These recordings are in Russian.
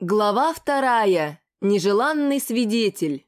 Глава 2. Нежеланный свидетель.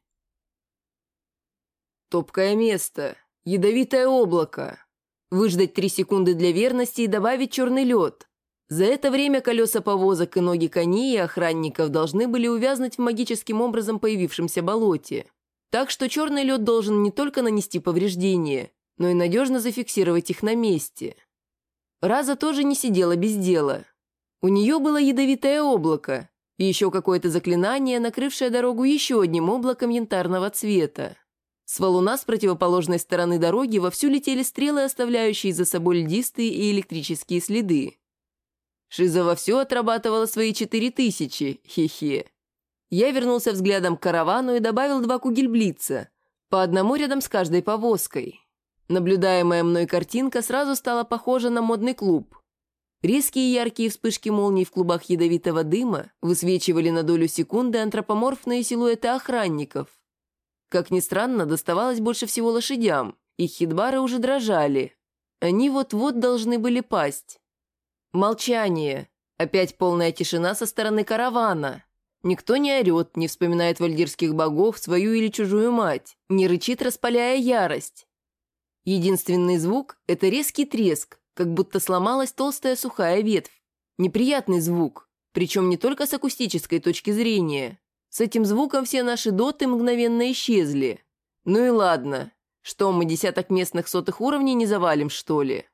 Топкое место. Ядовитое облако. Выждать 3 секунды для верности и добавить черный лед. За это время колеса повозок и ноги коней и охранников должны были увязнуть в магическим образом появившемся болоте. Так что черный лед должен не только нанести повреждения, но и надежно зафиксировать их на месте. Раза тоже не сидела без дела. У нее было ядовитое облако, и еще какое-то заклинание, накрывшее дорогу еще одним облаком янтарного цвета. С валуна с противоположной стороны дороги вовсю летели стрелы, оставляющие за собой льдистые и электрические следы. Шиза вовсю отрабатывала свои 4000, хе-хе. Я вернулся взглядом к каравану и добавил 2 кугельблица, по одному рядом с каждой повозкой. Наблюдаемая мной картинка сразу стала похожа на модный клуб. Резкие яркие вспышки молний в клубах ядовитого дыма высвечивали на долю секунды антропоморфные силуэты охранников. Как ни странно, доставалось больше всего лошадям, их хитбары уже дрожали. Они вот-вот должны были пасть. Молчание. Опять полная тишина со стороны каравана. Никто не орет, не вспоминает вальдирских богов, свою или чужую мать, не рычит, распаляя ярость. Единственный звук – это резкий треск, как будто сломалась толстая сухая ветвь. Неприятный звук, причем не только с акустической точки зрения. С этим звуком все наши доты мгновенно исчезли. Ну и ладно, что мы десяток местных сотых уровней не завалим, что ли?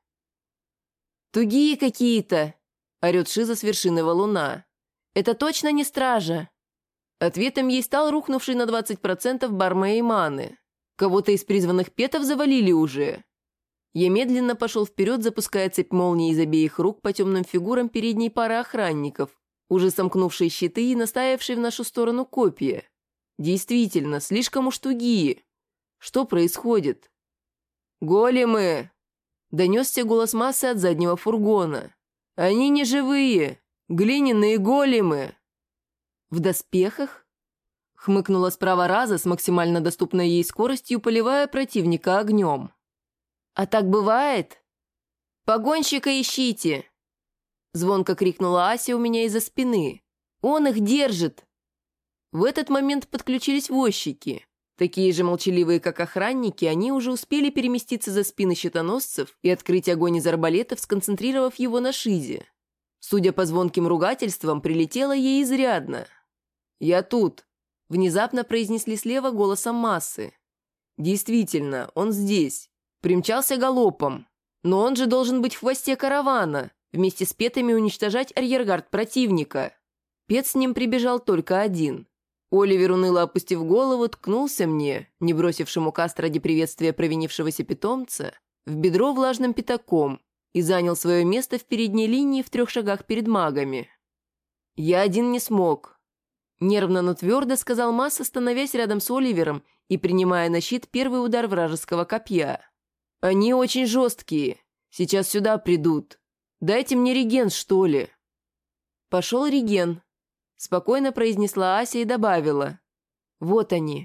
«Тугие какие-то!» – орет Шиза с вершины валуна. «Это точно не стража!» Ответом ей стал рухнувший на 20% бар моей маны. Кого-то из призванных петов завалили уже. Я медленно пошел вперед, запуская цепь молний из обеих рук по темным фигурам передней пары охранников, уже сомкнувшие щиты и наставившие в нашу сторону копья. Действительно, слишком уж тугие. Что происходит? «Големы!» – донесся голос массы от заднего фургона. «Они не живые! Глиняные големы!» «В доспехах?» – хмыкнула справа Раза с максимально доступной ей скоростью, поливая противника огнем. «А так бывает?» «Погонщика ищите!» Звонко крикнула Ася у меня из-за спины. «Он их держит!» В этот момент подключились возчики. Такие же молчаливые, как охранники, они уже успели переместиться за спины щитоносцев и открыть огонь из арбалетов, сконцентрировав его на Шизе. Судя по звонким ругательствам, прилетело ей изрядно. «Я тут!» – внезапно произнесли слева голосом массы. «Действительно, он здесь!» Примчался галопом. Но он же должен быть в хвосте каравана, вместе с петами уничтожать арьергард противника. Пет с ним прибежал только один. Оливер, уныло опустив голову, ткнулся мне, не бросившему каст ради приветствия провинившегося питомца, в бедро влажным пятаком и занял свое место в передней линии в 3 шагах перед магами. «Я один не смог», – нервно, но твердо сказал Масса, становясь рядом с Оливером и принимая на щит первый удар вражеского копья. «Они очень жесткие. Сейчас сюда придут. Дайте мне реген, что ли?» «Пошел реген», – спокойно произнесла Ася и добавила. «Вот они».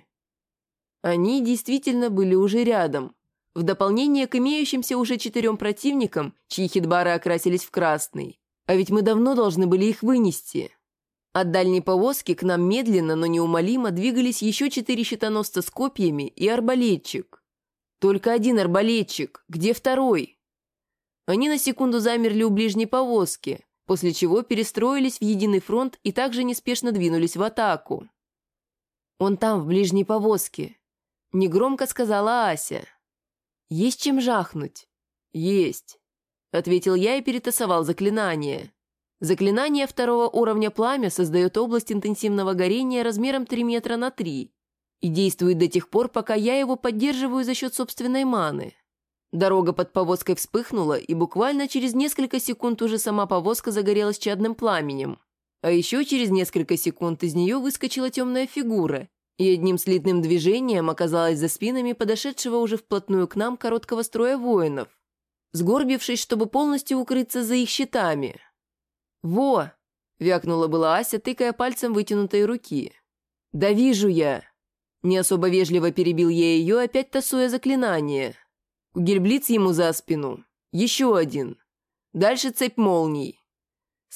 Они действительно были уже рядом. В дополнение к имеющимся уже 4 противникам, чьи хитбары окрасились в красный. А ведь мы давно должны были их вынести. От дальней повозки к нам медленно, но неумолимо двигались еще 4 щитоносца с копьями и арбалетчик. Только один арбалетчик. Где второй? Они на секунду замерли у ближней повозки, после чего перестроились в единый фронт и также неспешно двинулись в атаку. «Он там, в ближней повозке», – негромко сказала Ася. «Есть чем жахнуть?» «Есть», – ответил я и перетасовал заклинание. Заклинание 2 уровня пламя создает область интенсивного горения размером 3 метра на 3. И действует до тех пор, пока я его поддерживаю за счет собственной маны. Дорога под повозкой вспыхнула, и буквально через несколько секунд уже сама повозка загорелась чадным пламенем. А еще через несколько секунд из нее выскочила темная фигура, и одним слитным движением оказалась за спинами подошедшего уже вплотную к нам короткого строя воинов, сгорбившись, чтобы полностью укрыться за их щитами. «Во!» – вякнула была Ася, тыкая пальцем вытянутой руки. «Да вижу я!» Не особо вежливо перебил я ее, опять тасуя заклинание. Кугельблиц ему за спину. Еще один. Дальше цепь молний.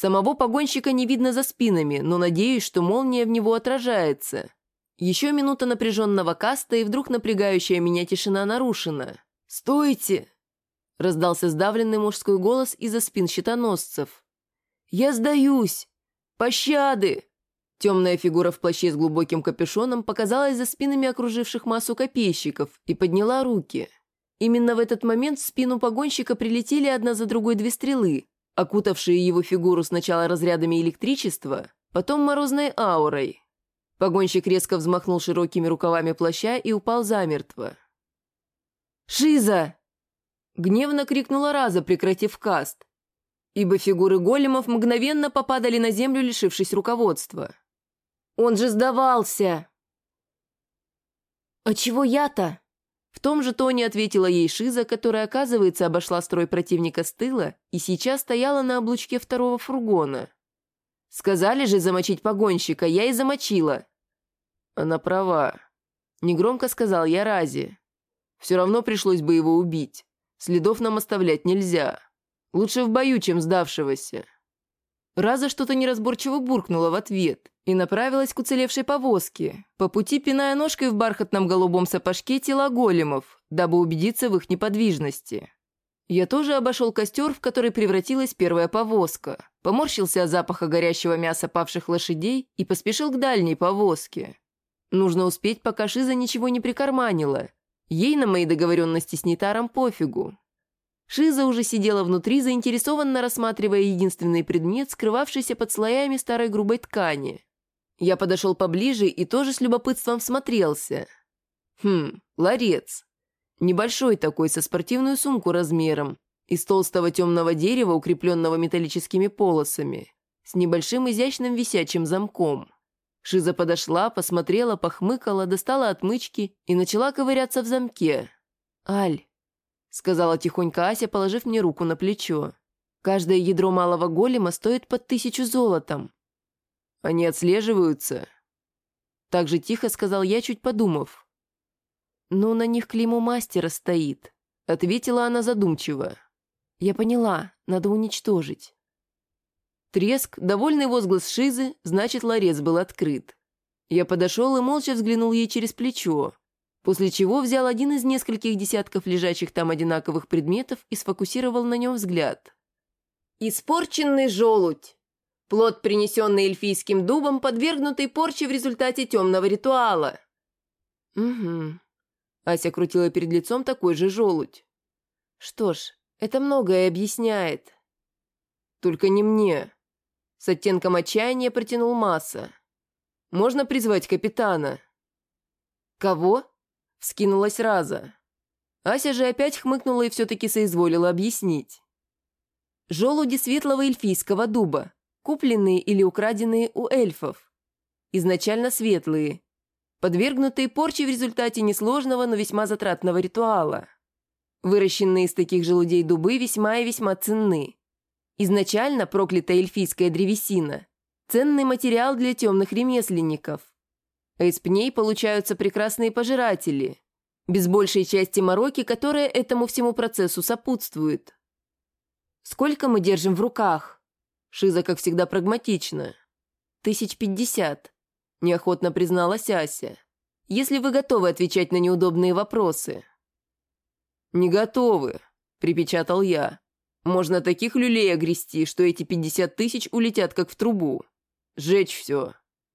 Самого погонщика не видно за спинами, но надеюсь, что молния в него отражается. Еще минута напряженного каста, и вдруг напрягающая меня тишина нарушена. «Стойте!» — раздался сдавленный мужской голос из-за спин щитоносцев. «Я сдаюсь! Пощады!» Темная фигура в плаще с глубоким капюшоном показалась за спинами окруживших массу копейщиков и подняла руки. Именно в этот момент в спину погонщика прилетели одна за другой две стрелы, окутавшие его фигуру сначала разрядами электричества, потом морозной аурой. Погонщик резко взмахнул широкими рукавами плаща и упал замертво. «Шиза!» — гневно крикнула Раза, прекратив каст, ибо фигуры големов мгновенно попадали на землю, лишившись руководства. «Он же сдавался!» «А чего я-то?» В том же тоне ответила ей Шиза, которая, оказывается, обошла строй противника с тыла и сейчас стояла на облучке второго фургона. «Сказали же замочить погонщика, я и замочила». «Она права», — негромко сказал я Разе. «Все равно пришлось бы его убить. Следов нам оставлять нельзя. Лучше в бою, чем сдавшегося». Раза что-то неразборчиво буркнула в ответ и направилась к уцелевшей повозке, по пути пиная ножкой в бархатном голубом сапожке тела големов, дабы убедиться в их неподвижности. Я тоже обошел костер, в который превратилась первая повозка, поморщился от запаха горящего мяса павших лошадей и поспешил к дальней повозке. Нужно успеть, пока Шиза ничего не прикарманила. Ей на мои договоренности с Нитаром пофигу. Шиза уже сидела внутри, заинтересованно рассматривая единственный предмет, скрывавшийся под слоями старой грубой ткани. Я подошел поближе и тоже с любопытством всмотрелся. Ларец. Небольшой такой, со спортивную сумку размером, из толстого темного дерева, укрепленного металлическими полосами, с небольшим изящным висячим замком. Шиза подошла, посмотрела, похмыкала, достала отмычки и начала ковыряться в замке. «Аль», — сказала тихонько Ася, положив мне руку на плечо, «каждое ядро малого голема стоит под 1000 золотом». «Они отслеживаются?» Так же тихо сказал я, чуть подумав. «Ну, на них клеймо мастера стоит», — ответила она задумчиво. «Я поняла, надо уничтожить». Треск, довольный возглас Шизы, значит, ларец был открыт. Я подошел и молча взглянул ей через плечо, после чего взял один из нескольких десятков лежащих там одинаковых предметов и сфокусировал на нем взгляд. Испорченный желудь. Плод, принесенный эльфийским дубом, подвергнутый порче в результате темного ритуала. «Угу». Ася крутила перед лицом такой же желудь. «Что ж, это многое объясняет». «Только не мне». С оттенком отчаяния протянул Масса. «Можно призвать капитана?» «Кого?» — вскинулась Раза. Ася же опять хмыкнула и все-таки соизволила объяснить. «Желуди светлого эльфийского дуба, купленные или украденные у эльфов. Изначально светлые, подвергнутые порче в результате несложного, но весьма затратного ритуала. Выращенные из таких желудей дубы весьма и весьма ценны. Изначально проклятая эльфийская древесина – ценный материал для темных ремесленников. А из пней получаются прекрасные пожиратели, без большей части мороки, которая этому всему процессу сопутствует. «Сколько мы держим в руках?» Шиза, как всегда, прагматична. 1050, неохотно призналась Ася. «Если вы готовы отвечать на неудобные вопросы». «Не готовы», – припечатал я. «Можно таких люлей огрести, что эти 50 000 улетят как в трубу. Сжечь все».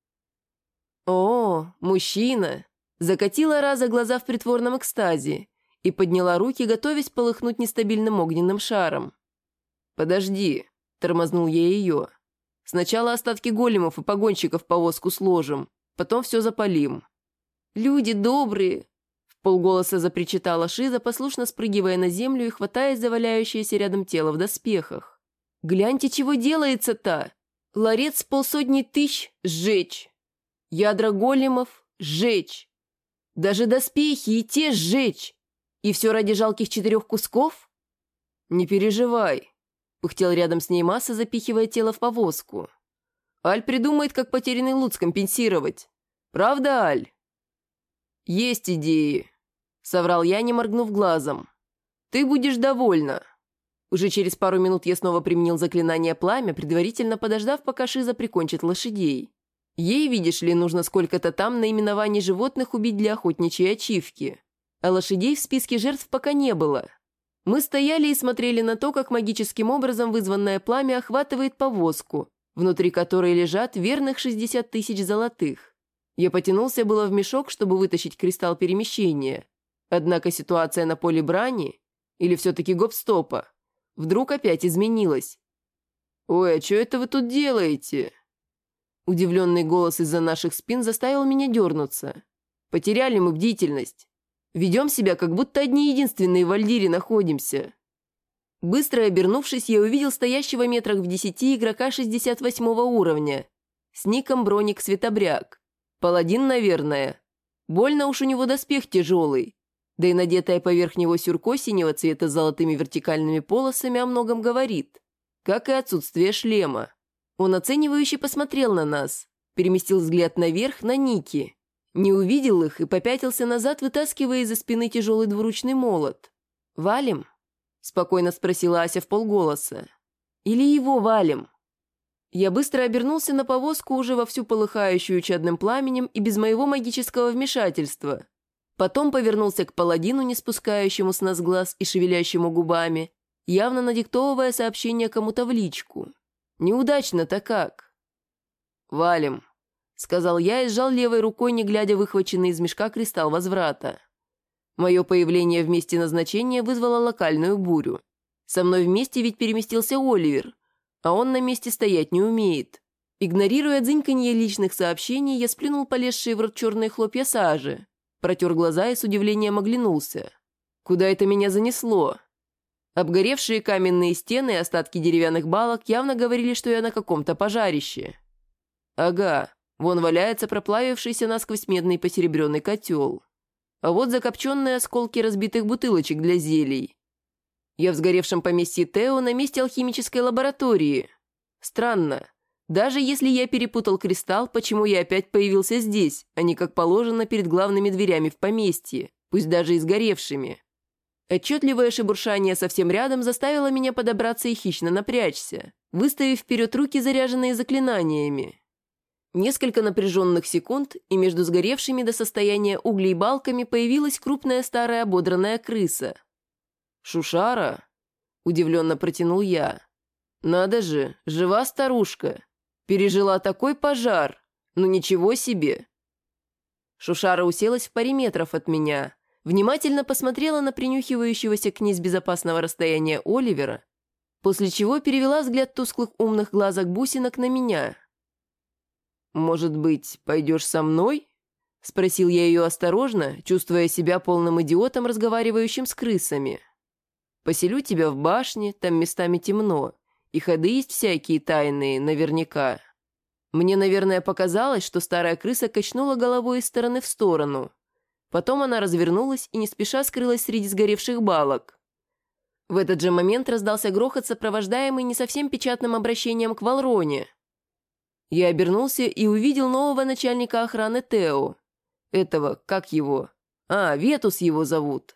«О, мужчина!» – закатила Раза глаза в притворном экстазе и подняла руки, готовясь полыхнуть нестабильным огненным шаром. «Подожди», – тормознул я ее. «Сначала остатки големов и погонщиков в повозку сложим, потом все запалим». «Люди добрые!» – вполголоса запричитала Шиза, послушно спрыгивая на землю и хватаясь за валяющееся рядом тело в доспехах. «Гляньте, чего делается-то! Ларец 500 000 сжечь! Ядра големов сжечь! Даже доспехи и те сжечь! И все ради жалких 4 кусков?» «Не переживай», — пыхтел рядом с ней Масса, запихивая тело в повозку. «Аль придумает, как потерянный лут скомпенсировать. Правда, Аль?» «Есть идеи», — соврал я, не моргнув глазом. «Ты будешь довольна». Уже через пару минут я снова применил заклинание «Пламя», предварительно подождав, пока Шиза прикончит лошадей. Ей, видишь ли, нужно сколько-то там наименований животных убить для охотничьей ачивки. А лошадей в списке жертв пока не было. Мы стояли и смотрели на то, как магическим образом вызванное пламя охватывает повозку, внутри которой лежат верных 60 тысяч золотых. Я потянулся было в мешок, чтобы вытащить кристалл перемещения. Однако ситуация на поле брани, или все-таки гоп-стопа, вдруг опять изменилась. «Ой, а что это вы тут делаете?» Удивленный голос из-за наших спин заставил меня дернуться. Потеряли мы бдительность. Ведем себя, как будто одни единственные в Альдире находимся. Быстро обернувшись, я увидел стоящего метрах в 10 игрока 68 уровня с ником Броник Светобряк. Паладин, наверное. Больно уж у него доспех тяжелый. Да и надетая поверх него сюрко синего цвета с золотыми вертикальными полосами о многом говорит. Как и отсутствие шлема. Он оценивающе посмотрел на нас, переместил взгляд наверх на ники. Не увидел их и попятился назад, вытаскивая из-за спины тяжелый двуручный молот. «Валим?» – спокойно спросила Ася вполголоса. «Или его валим?» Я быстро обернулся на повозку, уже вовсю полыхающую чадным пламенем и без моего магического вмешательства. Потом повернулся к паладину, не спускающему с нас глаз и шевелящему губами, явно надиктовывая сообщение кому-то в личку. Неудачно-то как? «Валим», — сказал я и сжал левой рукой, не глядя, выхваченный из мешка кристалл возврата. Мое появление в месте назначения вызвало локальную бурю. Со мной вместе ведь переместился Оливер, а он на месте стоять не умеет. Игнорируя дзыньканье личных сообщений, я сплюнул полезшие в рот черные хлопья сажи, протер глаза и с удивлением оглянулся. Куда это меня занесло? Обгоревшие каменные стены и остатки деревянных балок явно говорили, что я на каком-то пожарище. Ага, вон валяется проплавившийся насквозь медный посеребренный котел. А вот закопченные осколки разбитых бутылочек для зелий. Я в сгоревшем поместье Тео на месте алхимической лаборатории. Странно. Даже если я перепутал кристалл, почему я опять появился здесь, а не как положено перед главными дверями в поместье, пусть даже и сгоревшими? Отчетливое шебуршание совсем рядом заставило меня подобраться и хищно напрячься, выставив вперед руки, заряженные заклинаниями. Несколько напряженных секунд, и между сгоревшими до состояния углей балками появилась крупная старая ободранная крыса. «Шушара?» – удивленно протянул я. «Надо же, жива старушка! Пережила такой пожар! Ну ничего себе!» Шушара уселась в паре метров от меня, внимательно посмотрела на принюхивающегося к ней с безопасного расстояния Оливера, после чего перевела взгляд тусклых умных глазок-бусинок на меня. «Может быть, пойдешь со мной?» – спросил я ее осторожно, чувствуя себя полным идиотом, разговаривающим с крысами. «Поселю тебя в башне, там местами темно, и ходы есть всякие тайные, наверняка». Мне, наверное, показалось, что старая крыса качнула головой из стороны в сторону. Потом она развернулась и не спеша скрылась среди сгоревших балок. В этот же момент раздался грохот, сопровождаемый не совсем печатным обращением к Валроне. Я обернулся и увидел нового начальника охраны Тео. Этого, как его? Ветус его зовут.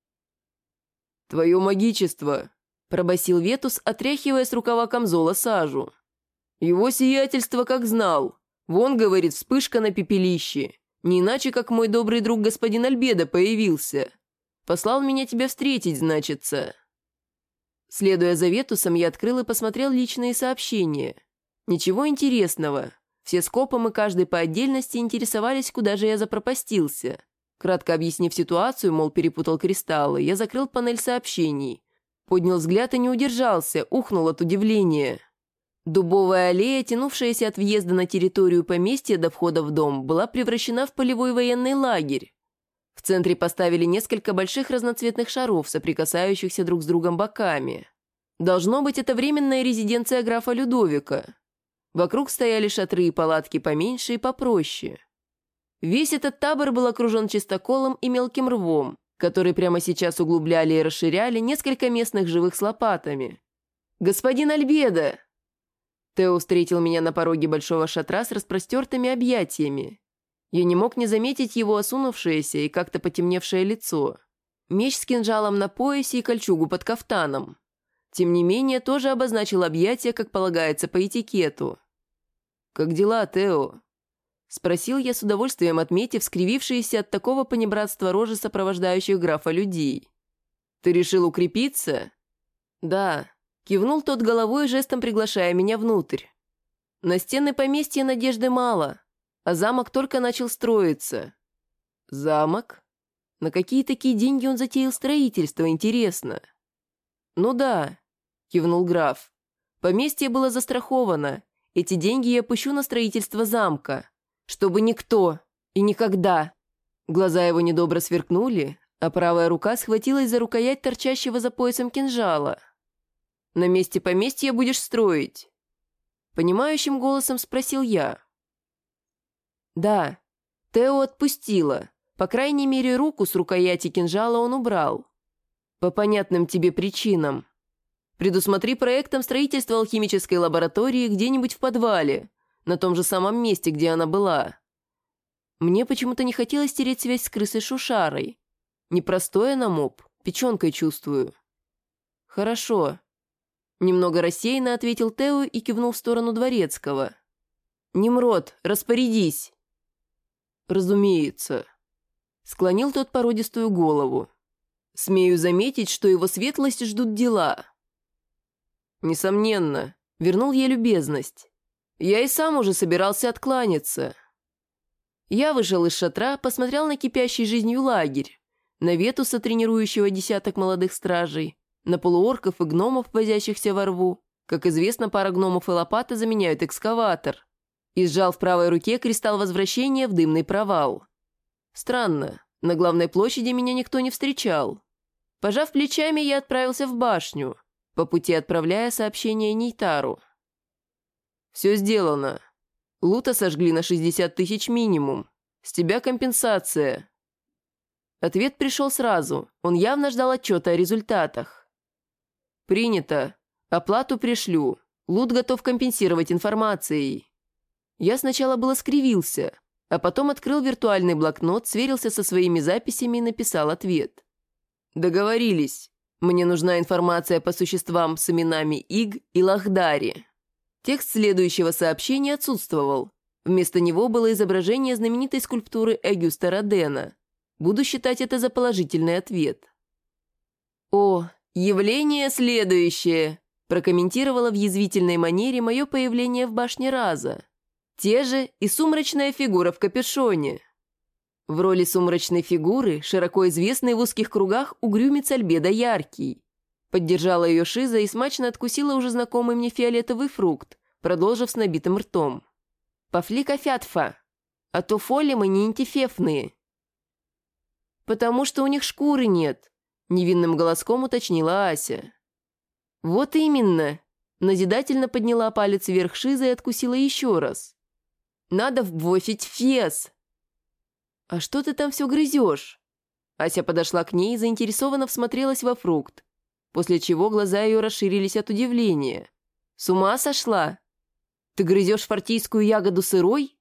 «Твое магичество!» – пробасил Ветус, отряхивая с рукава камзола сажу. «Его сиятельство как знал. Вон, говорит, вспышка на пепелище. Не иначе, как мой добрый друг господин Альбедо появился. Послал меня тебя встретить, значится». Следуя за Ветусом, я открыл и посмотрел личные сообщения. Ничего интересного. Все скопом и каждый по отдельности интересовались, куда же я запропастился. Кратко объяснив ситуацию, мол, перепутал кристаллы, я закрыл панель сообщений. Поднял взгляд и не удержался, ухнул от удивления. Дубовая аллея, тянувшаяся от въезда на территорию поместья до входа в дом, была превращена в полевой военный лагерь. В центре поставили несколько больших разноцветных шаров, соприкасающихся друг с другом боками. Должно быть, это временная резиденция графа Людовика. Вокруг стояли шатры и палатки поменьше и попроще. Весь этот табор был окружен чистоколом и мелким рвом, который прямо сейчас углубляли и расширяли несколько местных живых с лопатами. «Господин Альбедо!» Тео встретил меня на пороге большого шатра с распростертыми объятиями. Я не мог не заметить его осунувшееся и как-то потемневшее лицо, меч с кинжалом на поясе и кольчугу под кафтаном. Тем не менее, тоже обозначил объятия, как полагается по этикету. «Как дела, Тео?» — спросил я с удовольствием, отметив скривившиеся от такого понебратства рожи сопровождающих графа людей. «Ты решил укрепиться?» «Да», — кивнул тот головой, жестом приглашая меня внутрь. «На стены поместья надежды мало, а замок только начал строиться». «Замок? На какие такие деньги он затеял строительство, интересно?» «Ну да», — кивнул граф. «Поместье было застраховано. Эти деньги я пущу на строительство замка. Чтобы никто и никогда». Глаза его недобро сверкнули, а правая рука схватилась за рукоять торчащего за поясом кинжала. «На месте поместья будешь строить?» Понимающим голосом спросил я. «Да». Тео отпустила. По крайней мере, руку с рукояти кинжала он убрал. «По понятным тебе причинам. Предусмотри проектом строительство алхимической лаборатории где-нибудь в подвале, на том же самом месте, где она была». Мне почему-то не хотелось терять связь с крысой Шушарой. Непростое на моб, печенкой чувствую. «Хорошо», — немного рассеянно ответил Тео и кивнул в сторону Дворецкого. «Немрод, распорядись». «Разумеется», — склонил тот породистую голову. «Смею заметить, что его светлость ждут дела». «Несомненно», — вернул я любезность. «Я и сам уже собирался откланяться». Я вышел из шатра, посмотрел на кипящий жизнью лагерь, на Ветуса, тренирующего десяток молодых стражей, на полуорков и гномов, возящихся во рву. Как известно, пара гномов и лопата заменяют экскаватор. И сжал в правой руке кристалл возвращения в дымный провал. Странно, на главной площади меня никто не встречал. Пожав плечами, я отправился в башню, по пути отправляя сообщение Нейтару. «Все сделано. Лута сожгли на 60 тысяч минимум. С тебя компенсация». Ответ пришел сразу. Он явно ждал отчета о результатах. «Принято. Оплату пришлю. Лут готов компенсировать информацией». Я сначала было скривился, а потом открыл виртуальный блокнот, сверился со своими записями и написал ответ. «Договорились. Мне нужна информация по существам с именами Иг и Лахдари». Текст следующего сообщения отсутствовал. Вместо него было изображение знаменитой скульптуры Эгюста Родена. Буду считать это за положительный ответ. «О, явление следующее», – прокомментировала в язвительной манере мое появление в башне Раза. Те же и сумрачная фигура в капюшоне. В роли сумрачной фигуры, широко известной в узких кругах, угрюмец Альбедо Яркий. Поддержала ее Шиза и смачно откусила уже знакомый мне фиолетовый фрукт, продолжив с набитым ртом. «Пофлика фятфа, а то фоли мы не антифефные». «Потому что у них шкуры нет», — невинным голоском уточнила Ася. «Вот именно», — назидательно подняла палец вверх Шиза и откусила еще раз. «Надо вбофить фес». «А что ты там все грызешь?» Ася подошла к ней и заинтересованно всмотрелась во фрукт, после чего глаза ее расширились от удивления. «С ума сошла? Ты грызешь фортийскую ягоду сырой?»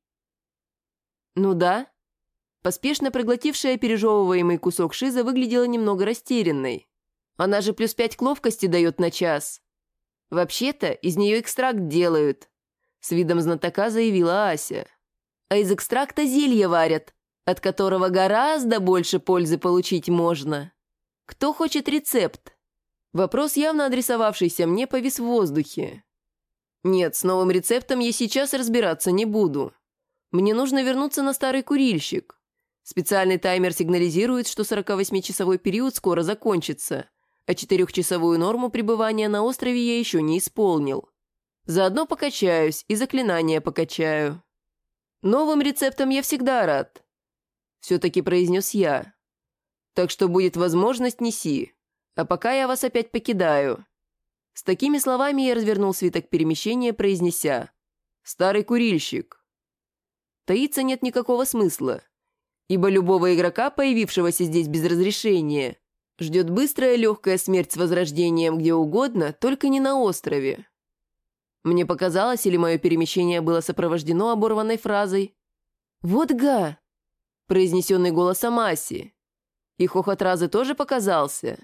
«Ну да». Поспешно проглотившая пережевываемый кусок Шиза выглядела немного растерянной. «Она же +5 к ловкости дает на час. Вообще-то из нее экстракт делают», — с видом знатока заявила Ася. «А из экстракта зелье варят, от которого гораздо больше пользы получить можно. Кто хочет рецепт?» Вопрос, явно адресовавшийся мне, повис в воздухе. «Нет, с новым рецептом я сейчас разбираться не буду. Мне нужно вернуться на старый курильщик. Специальный таймер сигнализирует, что 48-часовой период скоро закончится, а 4-часовую норму пребывания на острове я еще не исполнил. Заодно покачаюсь и заклинания покачаю. Новым рецептом я всегда рад», — все-таки произнес я. «Так что будет возможность, неси. А пока я вас опять покидаю». С такими словами я развернул свиток перемещения, произнеся: «Старый курильщик». Таиться нет никакого смысла, ибо любого игрока, появившегося здесь без разрешения, ждет быстрая легкая смерть с возрождением где угодно, только не на острове. Мне показалось, или мое перемещение было сопровождено оборванной фразой «Вот га!», произнесенной голосом Аси. И хохот Разы тоже показался.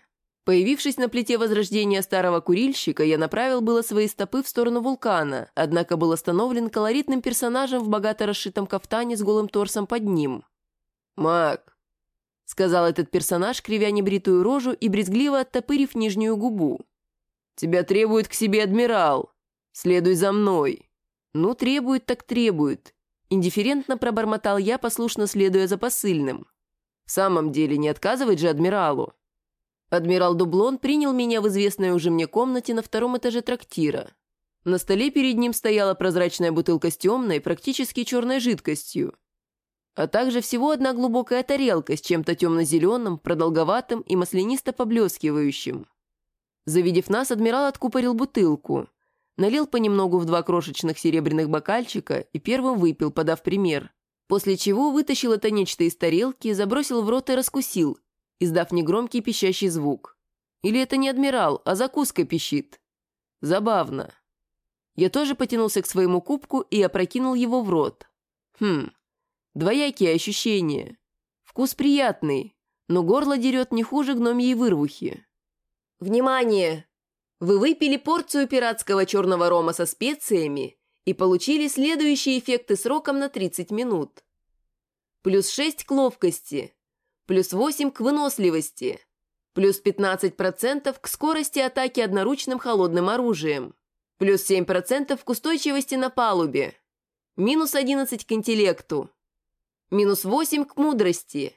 Появившись на плите возрождения старого курильщика, я направил было свои стопы в сторону вулкана, однако был остановлен колоритным персонажем в богато расшитом кафтане с голым торсом под ним. «Мак», — сказал этот персонаж, кривя небритую рожу и брезгливо оттопырив нижнюю губу. «Тебя требует к себе адмирал. Следуй за мной». «Ну, требует так требует», — индифферентно пробормотал я, послушно следуя за посыльным. «В самом деле, не отказывать же адмиралу». Адмирал Дублон принял меня в известной уже мне комнате на втором этаже трактира. На столе перед ним стояла прозрачная бутылка с темной, практически черной жидкостью, а также всего одна глубокая тарелка с чем-то темно-зеленым, продолговатым и маслянисто поблескивающим. Завидев нас, адмирал откупорил бутылку, налил понемногу в 2 крошечных серебряных бокальчика и первым выпил, подав пример, после чего вытащил это нечто из тарелки, забросил в рот и раскусил, издав негромкий пищащий звук. Или это не адмирал, а закуска пищит. Забавно. Я тоже потянулся к своему кубку и опрокинул его в рот. Двоякие ощущения. Вкус приятный, но горло дерет не хуже гномьей вырвухи. Внимание! Вы выпили порцию пиратского черного рома со специями и получили следующие эффекты сроком на 30 минут. +6 к ловкости, +8 к выносливости, +15% к скорости атаки одноручным холодным оружием, +7% к устойчивости на палубе, -11 к интеллекту, -8 к мудрости,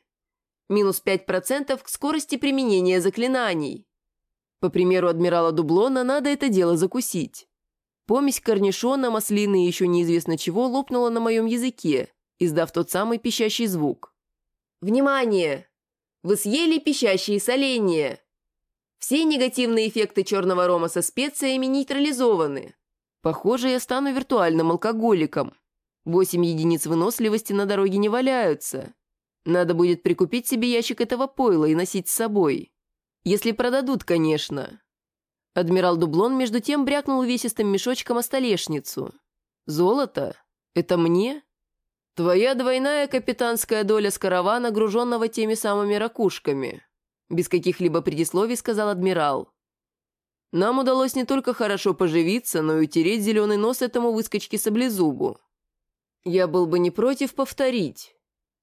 -5% к скорости применения заклинаний. По примеру адмирала Дублона, надо это дело закусить. Помесь корнишона, маслины и еще неизвестно чего лопнула на моем языке, издав тот самый пищащий звук. Внимание! Вы съели пищащие соленья. Все негативные эффекты черного рома со специями нейтрализованы. Похоже, я стану виртуальным алкоголиком. 8 единиц выносливости на дороге не валяются. Надо будет прикупить себе ящик этого пойла и носить с собой. Если продадут, конечно. Адмирал Дублон между тем брякнул увесистым мешочком о столешницу. «Золото? Это мне?» «Твоя двойная капитанская доля с каравана, груженного теми самыми ракушками», без каких-либо предисловий сказал адмирал. «Нам удалось не только хорошо поживиться, но и утереть зеленый нос этому выскочке-саблезубу. Я был бы не против повторить».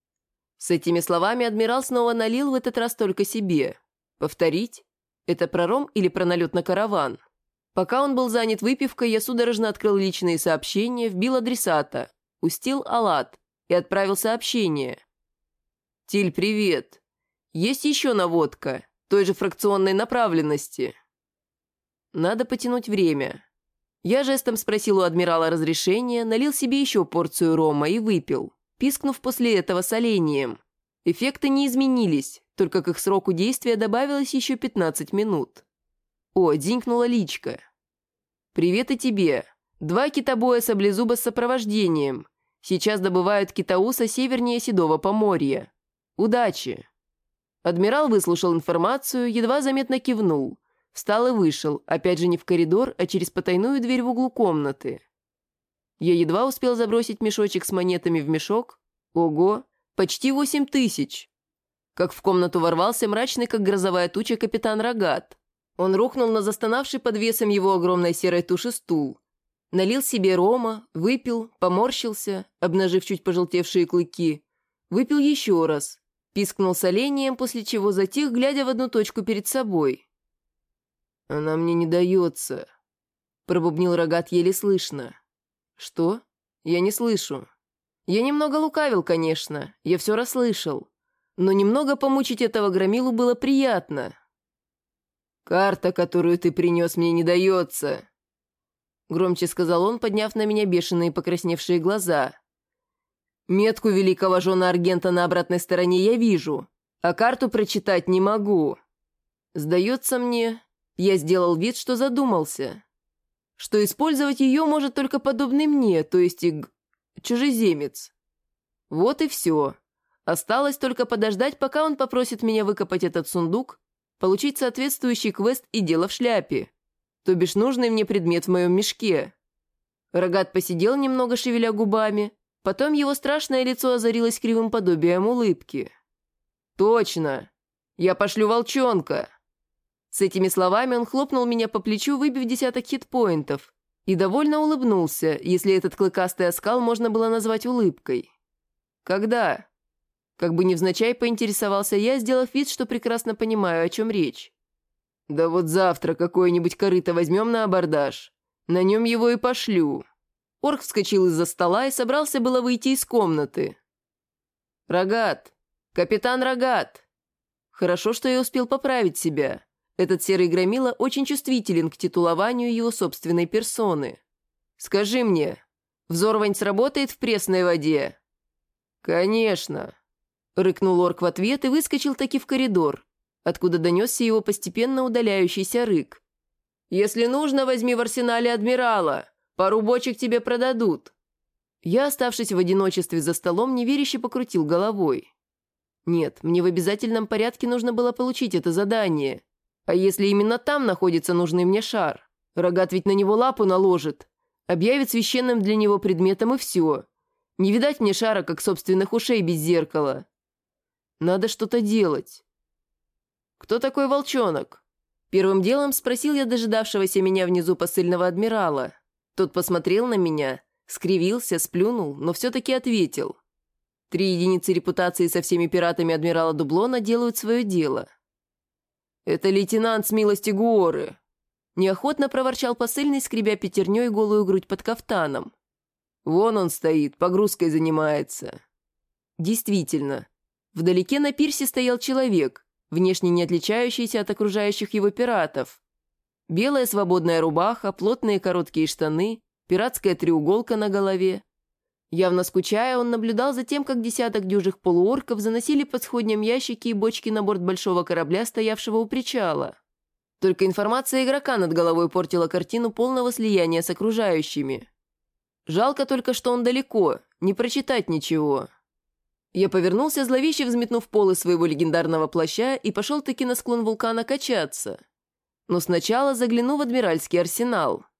С этими словами адмирал снова налил в этот раз только себе. «Повторить? Это про ром или про налет на караван?» Пока он был занят выпивкой, я судорожно открыл личные сообщения, вбил адресата, Устил Алат и отправил сообщение. «Тиль, привет. Есть еще наводка, той же фракционной направленности?» Надо потянуть время. Я жестом спросил у адмирала разрешения, налил себе еще порцию рома и выпил, пискнув после этого соленьем. Эффекты не изменились, только к их сроку действия добавилось еще 15 минут. О, дзинькнула личка. «Привет и тебе. 2 китобоя саблезуба с сопровождением. Сейчас добывают китауса севернее Седого Поморья. Удачи!» Адмирал выслушал информацию, едва заметно кивнул. Встал и вышел, опять же не в коридор, а через потайную дверь в углу комнаты. Я едва успел забросить мешочек с монетами в мешок. Ого, почти 8000! Как в комнату ворвался мрачный, как грозовая туча, капитан Рогат. Он рухнул на застонавший под весом его огромной серой туши стул. Налил себе рома, выпил, поморщился, обнажив чуть пожелтевшие клыки. Выпил еще раз, пискнул соленьем, после чего затих, глядя в одну точку перед собой. «Она мне не дается», — пробубнил Рогат еле слышно. «Что? Я не слышу». Я немного лукавил, конечно, я все расслышал. Но немного помучить этого громилу было приятно. «Карта, которую ты принес, мне не дается», — громче сказал он, подняв на меня бешеные покрасневшие глаза. «Метку великого жона Аргента на обратной стороне я вижу, а карту прочитать не могу. Сдается мне, я сделал вид, что задумался, что использовать ее может только подобный мне, то есть чужеземец. Вот и все. Осталось только подождать, пока он попросит меня выкопать этот сундук, получить соответствующий квест и дело в шляпе, то бишь нужный мне предмет в моем мешке». Рогат посидел немного, шевеля губами, потом его страшное лицо озарилось кривым подобием улыбки. «Точно! Я пошлю волчонка!» С этими словами он хлопнул меня по плечу, выбив десяток хитпоинтов, и довольно улыбнулся, если этот клыкастый оскал можно было назвать улыбкой. «Когда?» Как бы невзначай поинтересовался я, сделав вид, что прекрасно понимаю, о чем речь. «Да вот завтра какое-нибудь корыто возьмем на абордаж. На нем его и пошлю». Орк вскочил из-за стола и собрался было выйти из комнаты. «Рогат! Капитан Рогат!» Хорошо, что я успел поправить себя. Этот серый громила очень чувствителен к титулованию его собственной персоны. «Скажи мне, взорвань сработает в пресной воде?» «Конечно!» — рыкнул орк в ответ и выскочил таки в коридор, откуда донесся его постепенно удаляющийся рык. «Если нужно, возьми в арсенале адмирала. Пару бочек тебе продадут». Я, оставшись в одиночестве за столом, неверяще покрутил головой. Нет, мне в обязательном порядке нужно было получить это задание. А если именно там находится нужный мне шар? Рогат ведь на него лапу наложит, объявит священным для него предметом и все. Не видать мне шара, как собственных ушей без зеркала. Надо что-то делать. «Кто такой волчонок?» Первым делом спросил я дожидавшегося меня внизу посыльного адмирала. Тот посмотрел на меня, скривился, сплюнул, но все-таки ответил. 3 единицы репутации со всеми пиратами адмирала Дублона делают свое дело. «Это лейтенант с милости Гуоры», – неохотно проворчал посыльный, скребя пятерней голую грудь под кафтаном. «Вон он стоит, погрузкой занимается». Действительно, вдалеке на пирсе стоял человек, внешне не отличающийся от окружающих его пиратов. Белая свободная рубаха, плотные короткие штаны, пиратская треуголка на голове. Явно скучая, он наблюдал за тем, как десяток дюжих полуорков заносили под сходням ящики и бочки на борт большого корабля, стоявшего у причала. Только информация игрока над головой портила картину полного слияния с окружающими. Жалко только, что он далеко, не прочитать ничего. Я повернулся, зловеще взметнув полы своего легендарного плаща, и пошел-таки на склон вулкана качаться. Но сначала загляну в адмиральский арсенал.